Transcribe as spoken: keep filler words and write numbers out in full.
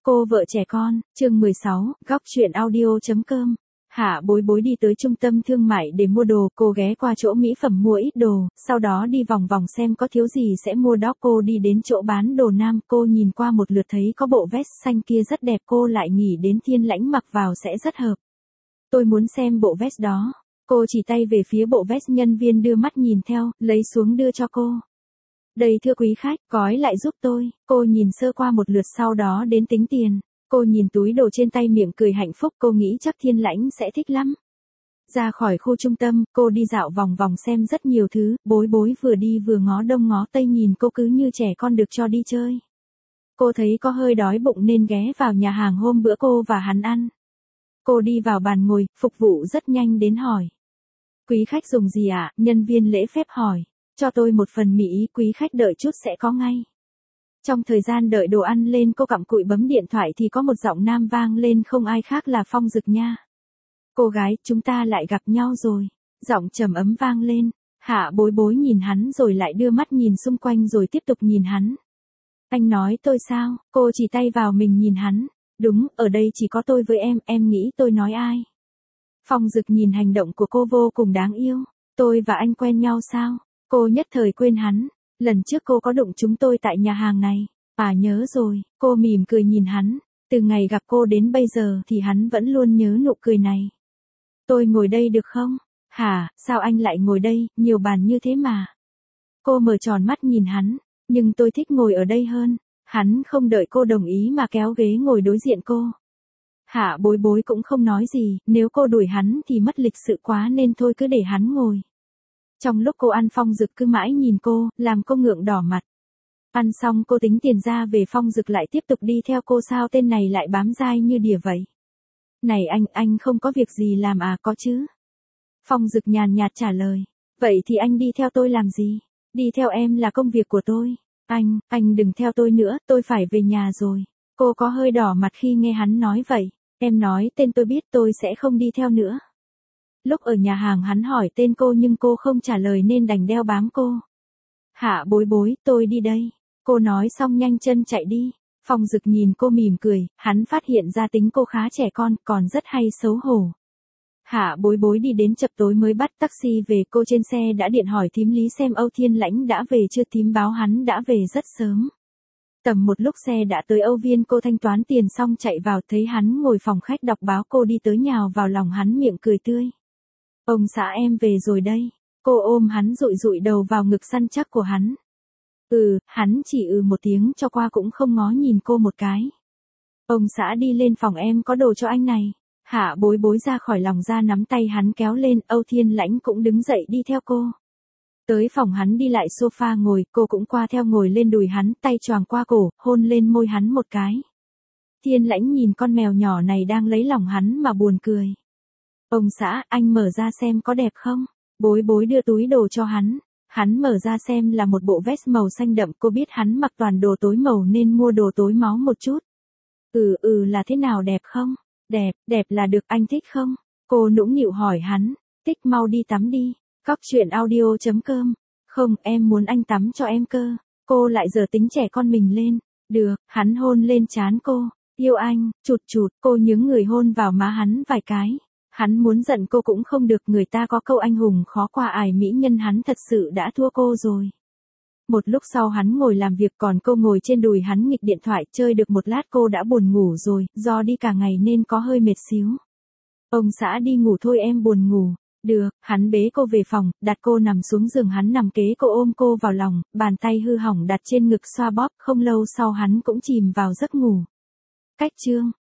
Cô vợ trẻ con, chương mười sáu, góc chuyện audio.com. Hạ Bối Bối đi tới trung tâm thương mại để mua đồ, cô ghé qua chỗ mỹ phẩm mua ít đồ, sau đó đi vòng vòng xem có thiếu gì sẽ mua đó. Cô đi đến chỗ bán đồ nam, cô nhìn qua một lượt thấy có bộ vest xanh kia rất đẹp, cô lại nghĩ đến Thiên Lãnh mặc vào sẽ rất hợp. Tôi muốn xem bộ vest đó. Cô chỉ tay về phía bộ vest, nhân viên đưa mắt nhìn theo, lấy xuống đưa cho cô. Đây thưa quý khách, gói lại giúp tôi. Cô nhìn sơ qua một lượt sau đó đến tính tiền. Cô nhìn túi đồ trên tay miệng cười hạnh phúc, cô nghĩ chắc Thiên Lãnh sẽ thích lắm. Ra khỏi khu trung tâm, cô đi dạo vòng vòng xem rất nhiều thứ, Bối Bối vừa đi vừa ngó đông ngó tây nhìn cô cứ như trẻ con được cho đi chơi. Cô thấy có hơi đói bụng nên ghé vào nhà hàng hôm bữa cô và hắn ăn. Cô đi vào bàn ngồi, phục vụ rất nhanh đến hỏi. Quý khách dùng gì ạ? À? Nhân viên lễ phép hỏi. Cho tôi một phần mì ý, quý khách đợi chút sẽ có ngay. Trong thời gian đợi đồ ăn lên, cô cặm cụi bấm điện thoại thì có một giọng nam vang lên, không ai khác là Phong Dực nha. Cô gái, chúng ta lại gặp nhau rồi. Giọng trầm ấm vang lên. Hạ Bối Bối nhìn hắn rồi lại đưa mắt nhìn xung quanh rồi tiếp tục nhìn hắn. Anh nói tôi sao? Cô chỉ tay vào mình nhìn hắn. Đúng, ở đây chỉ có tôi với em, em nghĩ tôi nói ai? Phong Dực nhìn hành động của cô vô cùng đáng yêu. Tôi và anh quen nhau sao? Cô nhất thời quên hắn. Lần trước cô có đụng chúng tôi tại nhà hàng này. À nhớ rồi, cô mỉm cười nhìn hắn. Từ ngày gặp cô đến bây giờ thì hắn vẫn luôn nhớ nụ cười này. Tôi ngồi đây được không? Hả, sao anh lại ngồi đây, nhiều bàn như thế mà. Cô mở tròn mắt nhìn hắn. Nhưng tôi thích ngồi ở đây hơn. Hắn không đợi cô đồng ý mà kéo ghế ngồi đối diện cô. Hạ Bối Bối cũng không nói gì, nếu cô đuổi hắn thì mất lịch sự quá nên thôi cứ để hắn ngồi. Trong lúc cô ăn, Phong Dực cứ mãi nhìn cô, làm cô ngượng đỏ mặt. Ăn xong cô tính tiền ra về, Phong Dực lại tiếp tục đi theo cô, sao tên này lại bám dai như đỉa vậy? Này anh, anh không có việc gì làm à? Có chứ. Phong Dực nhàn nhạt trả lời. Vậy thì anh đi theo tôi làm gì? Đi theo em là công việc của tôi. Anh, anh đừng theo tôi nữa, tôi phải về nhà rồi. Cô có hơi đỏ mặt khi nghe hắn nói vậy. Em nói tên tôi biết, tôi sẽ không đi theo nữa. Lúc ở nhà hàng hắn hỏi tên cô nhưng cô không trả lời nên đành đeo bám cô. Hạ Bối Bối, tôi đi đây. Cô nói xong nhanh chân chạy đi. Phong Dực nhìn cô mỉm cười, hắn phát hiện ra tính cô khá trẻ con, còn rất hay xấu hổ. Hạ Bối Bối đi đến chập tối mới bắt taxi về, cô trên xe đã điện hỏi thím Lý xem Âu Thiên Lãnh đã về chưa, thím báo hắn đã về rất sớm. Tầm một lúc xe đã tới Âu Viên, cô thanh toán tiền xong chạy vào, thấy hắn ngồi phòng khách đọc báo, cô đi tới nhào vào lòng hắn miệng cười tươi. Ông xã em về rồi đây. Cô ôm hắn dụi dụi đầu vào ngực săn chắc của hắn. Ừ, hắn chỉ ừ một tiếng cho qua cũng không ngó nhìn cô một cái. Ông xã đi lên phòng, em có đồ cho anh này. Hạ Bối Bối ra khỏi lòng ra nắm tay hắn kéo lên, Âu Thiên Lãnh cũng đứng dậy đi theo cô. Tới phòng hắn đi lại sofa ngồi, cô cũng qua theo ngồi lên đùi hắn, tay choàng qua cổ, hôn lên môi hắn một cái. Thiên Lãnh nhìn con mèo nhỏ này đang lấy lòng hắn mà buồn cười. Ông xã, anh mở ra xem có đẹp không? Bối Bối đưa túi đồ cho hắn. Hắn mở ra xem là một bộ vest màu xanh đậm, cô biết hắn mặc toàn đồ tối màu nên mua đồ tối máu một chút. Ừ ừ là thế nào, đẹp không? Đẹp, đẹp là được, anh thích không? Cô nũng nịu hỏi hắn. Thích, mau đi tắm đi. Góc chuyện audio.com. Không, em muốn anh tắm cho em cơ. Cô lại giờ tính trẻ con mình lên. Được, hắn hôn lên trán cô. Yêu anh, chụt chụt, cô nhướng người hôn vào má hắn vài cái. Hắn muốn giận cô cũng không được, người ta có câu anh hùng khó qua ải mỹ nhân, hắn thật sự đã thua cô rồi. Một lúc sau hắn ngồi làm việc, còn cô ngồi trên đùi hắn nghịch điện thoại, chơi được một lát cô đã buồn ngủ rồi, do đi cả ngày nên có hơi mệt xíu. Ông xã đi ngủ thôi, em buồn ngủ. Được, hắn bế cô về phòng, đặt cô nằm xuống giường, hắn nằm kế cô ôm cô vào lòng, bàn tay hư hỏng đặt trên ngực xoa bóp, không lâu sau hắn cũng chìm vào giấc ngủ. Cách chương